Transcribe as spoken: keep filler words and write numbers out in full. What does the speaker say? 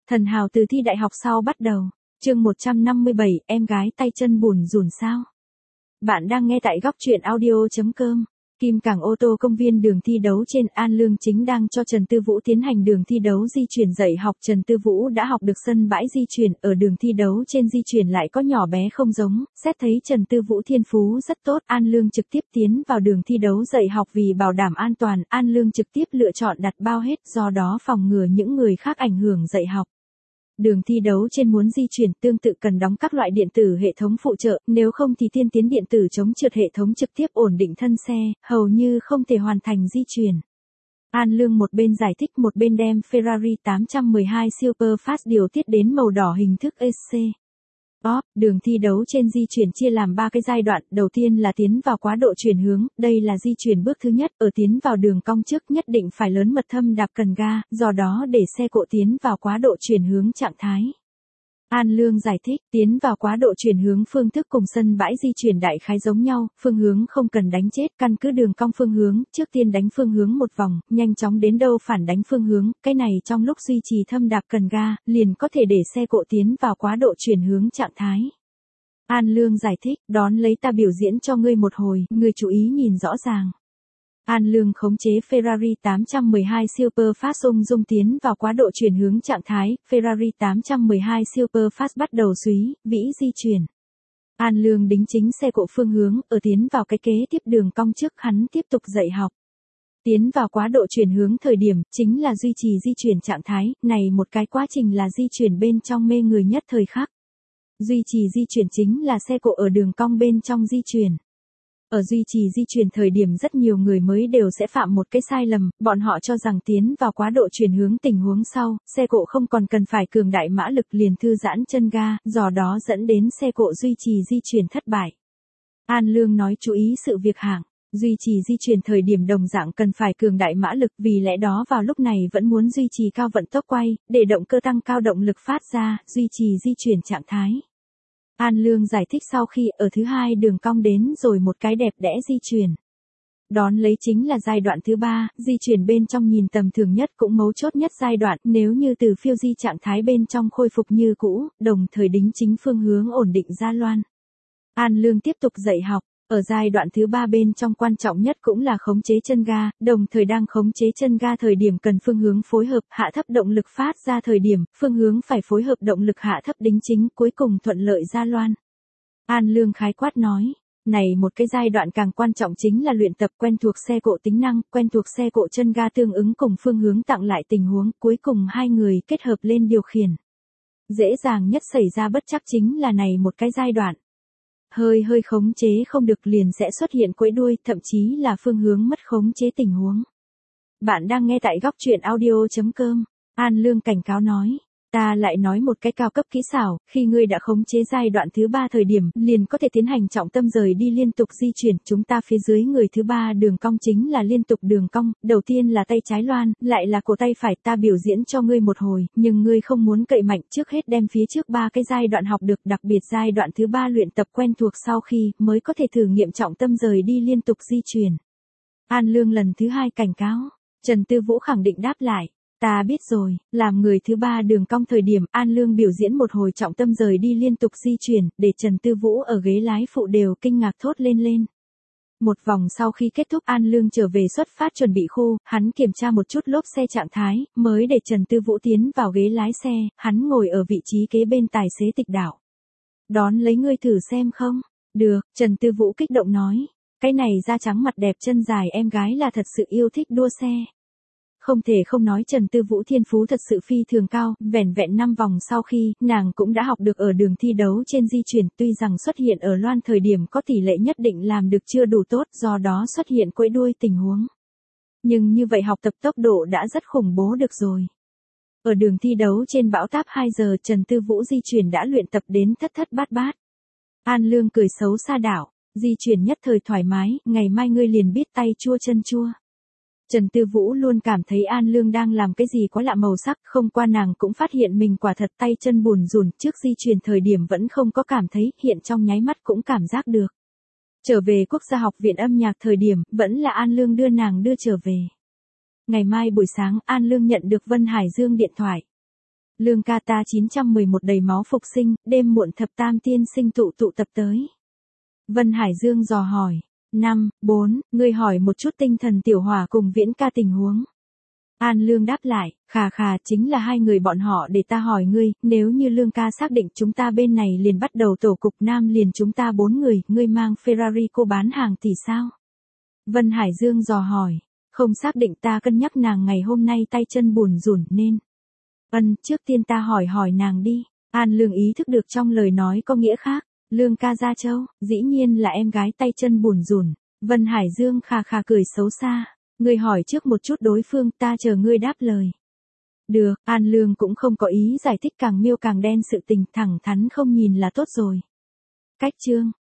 Thần hào từ thi đại học sau bắt đầu. Chương một trăm năm mươi bảy, em gái tay chân bùn rùn sao? Bạn đang nghe tại góc truyện audio chấm com. Kim Cảng ô tô công viên đường thi đấu trên An Lương chính đang cho Trần Tư Vũ tiến hành đường thi đấu di chuyển dạy học. Trần Tư Vũ đã học được sân bãi di chuyển, ở đường thi đấu trên di chuyển lại có nhỏ bé không giống. Xét thấy Trần Tư Vũ thiên phú rất tốt, An Lương trực tiếp tiến vào đường thi đấu dạy học vì bảo đảm an toàn. An Lương trực tiếp lựa chọn đặt bao hết, do đó phòng ngừa những người khác ảnh hưởng dạy học. Đường thi đấu trên muốn di chuyển tương tự cần đóng các loại điện tử hệ thống phụ trợ, nếu không thì tiên tiến điện tử chống trượt hệ thống trực tiếp ổn định thân xe, hầu như không thể hoàn thành di chuyển. An Lương một bên giải thích một bên đem Ferrari tám trăm mười hai Superfast điều tiết đến màu đỏ hình thức e xê. Đó, đường thi đấu trên di chuyển chia làm ba cái giai đoạn, đầu tiên là tiến vào quá độ chuyển hướng, đây là di chuyển bước thứ nhất, ở tiến vào đường cong trước nhất định phải lớn mật thâm đạp cần ga, do đó để xe cộ tiến vào quá độ chuyển hướng trạng thái. An Lương giải thích, tiến vào quá độ chuyển hướng phương thức cùng sân bãi di chuyển đại khái giống nhau, phương hướng không cần đánh chết, căn cứ đường cong phương hướng, trước tiên đánh phương hướng một vòng, nhanh chóng đến đâu phản đánh phương hướng, cái này trong lúc duy trì thâm đạp cần ga, liền có thể để xe cộ tiến vào quá độ chuyển hướng trạng thái. An Lương giải thích, đón lấy ta biểu diễn cho ngươi một hồi, ngươi chú ý nhìn rõ ràng. An Lương khống chế Ferrari tám trăm mười hai Superfast ung dung tiến vào quá độ chuyển hướng trạng thái, Ferrari tám trăm mười hai Superfast bắt đầu súy, vĩ di chuyển. An Lương đính chính xe cộ phương hướng, ở tiến vào cái kế tiếp đường cong trước hắn tiếp tục dạy học. Tiến vào quá độ chuyển hướng thời điểm, chính là duy trì di chuyển trạng thái, này một cái quá trình là di chuyển bên trong mê người nhất thời khắc. Duy trì di chuyển chính là xe cộ ở đường cong bên trong di chuyển. Ở duy trì di chuyển thời điểm rất nhiều người mới đều sẽ phạm một cái sai lầm, bọn họ cho rằng tiến vào quá độ chuyển hướng tình huống sau, xe cộ không còn cần phải cường đại mã lực liền thư giãn chân ga, do đó dẫn đến xe cộ duy trì di chuyển thất bại. An Lương nói chú ý sự việc hạng, duy trì di chuyển thời điểm đồng dạng cần phải cường đại mã lực, vì lẽ đó vào lúc này vẫn muốn duy trì cao vận tốc quay, để động cơ tăng cao động lực phát ra, duy trì di chuyển trạng thái. An Lương giải thích sau khi ở thứ hai đường cong đến rồi một cái đẹp đẽ di chuyển. Đón lấy chính là giai đoạn thứ ba, di chuyển bên trong nhìn tầm thường nhất cũng mấu chốt nhất giai đoạn, nếu như từ phiêu di trạng thái bên trong khôi phục như cũ, đồng thời đính chính phương hướng ổn định ra loan. An Lương tiếp tục dạy học. Ở giai đoạn thứ ba bên trong quan trọng nhất cũng là khống chế chân ga, đồng thời đang khống chế chân ga thời điểm cần phương hướng phối hợp, hạ thấp động lực phát ra thời điểm, phương hướng phải phối hợp động lực hạ thấp đính chính, cuối cùng thuận lợi ra loan. An Lương khái quát nói, này một cái giai đoạn càng quan trọng chính là luyện tập quen thuộc xe cộ tính năng, quen thuộc xe cộ chân ga tương ứng cùng phương hướng tặng lại tình huống, cuối cùng hai người kết hợp lên điều khiển. Dễ dàng nhất xảy ra bất trắc chính là này một cái giai đoạn. Hơi hơi khống chế không được liền sẽ xuất hiện quẫy đuôi, thậm chí là phương hướng mất khống chế tình huống. Bạn đang nghe tại góc truyện audio chấm com. An Lương cảnh cáo nói, ta lại nói một cái cao cấp kỹ xảo, khi ngươi đã khống chế giai đoạn thứ ba thời điểm, liền có thể tiến hành trọng tâm rời đi liên tục di chuyển, chúng ta phía dưới người thứ ba đường cong chính là liên tục đường cong, đầu tiên là tay trái loan, lại là cổ tay phải, ta biểu diễn cho ngươi một hồi, nhưng ngươi không muốn cậy mạnh, trước hết đem phía trước ba cái giai đoạn học được, đặc biệt giai đoạn thứ ba luyện tập quen thuộc sau khi, mới có thể thử nghiệm trọng tâm rời đi liên tục di chuyển. An Lương lần thứ hai cảnh cáo, Trần Tư Vũ khẳng định đáp lại. Ta biết rồi, làm người thứ ba đường cong thời điểm, An Lương biểu diễn một hồi trọng tâm rời đi liên tục di chuyển, để Trần Tư Vũ ở ghế lái phụ đều kinh ngạc thốt lên lên. Một vòng sau khi kết thúc An Lương trở về xuất phát chuẩn bị khu, hắn kiểm tra một chút lốp xe trạng thái, mới để Trần Tư Vũ tiến vào ghế lái xe, hắn ngồi ở vị trí kế bên tài xế Tịch Đạo. Đón lấy ngươi thử xem không? Được, Trần Tư Vũ kích động nói, cái này da trắng mặt đẹp chân dài em gái là thật sự yêu thích đua xe. Không thể không nói Trần Tư Vũ thiên phú thật sự phi thường cao, vẻn vẹn năm vòng sau khi, nàng cũng đã học được ở đường thi đấu trên di chuyển, tuy rằng xuất hiện ở loan thời điểm có tỷ lệ nhất định làm được chưa đủ tốt, do đó xuất hiện quẫy đuôi tình huống. Nhưng như vậy học tập tốc độ đã rất khủng bố được rồi. Ở đường thi đấu trên bão táp hai giờ Trần Tư Vũ di chuyển đã luyện tập đến thất thất bát bát. An Lương cười xấu xa đảo, di chuyển nhất thời thoải mái, ngày mai ngươi liền biết tay chua chân chua. Trần Tư Vũ luôn cảm thấy An Lương đang làm cái gì quá lạ màu sắc, không qua nàng cũng phát hiện mình quả thật tay chân bùn rùn, trước di chuyển thời điểm vẫn không có cảm thấy, hiện trong nháy mắt cũng cảm giác được. Trở về Quốc gia học viện âm nhạc thời điểm, vẫn là An Lương đưa nàng đưa trở về. Ngày mai buổi sáng, An Lương nhận được Vân Hải Dương điện thoại. Lương ca ta chín trăm mười một đầy máu phục sinh, đêm muộn thập tam tiên sinh tụ tụ tập tới. Vân Hải Dương dò hỏi. Năm, bốn, ngươi hỏi một chút tinh thần tiểu hỏa cùng Viễn ca tình huống. An Lương đáp lại, khà khà chính là hai người bọn họ để ta hỏi ngươi, nếu như Lương ca xác định chúng ta bên này liền bắt đầu tổ cục nam liền chúng ta bốn người, ngươi mang Ferrari cô bán hàng thì sao? Vân Hải Dương dò hỏi, không xác định ta cân nhắc nàng ngày hôm nay tay chân bùn rủn nên. Ân, trước tiên ta hỏi hỏi nàng đi. An Lương ý thức được trong lời nói có nghĩa khác. Lương ca Gia Châu, dĩ nhiên là em gái tay chân bùn rủn. Vân Hải Dương khà khà cười xấu xa. Ngươi hỏi trước một chút đối phương, ta chờ ngươi đáp lời. Được, An Lương cũng không có ý giải thích càng miêu càng đen sự tình, thẳng thắn không nhìn là tốt rồi. Cách chương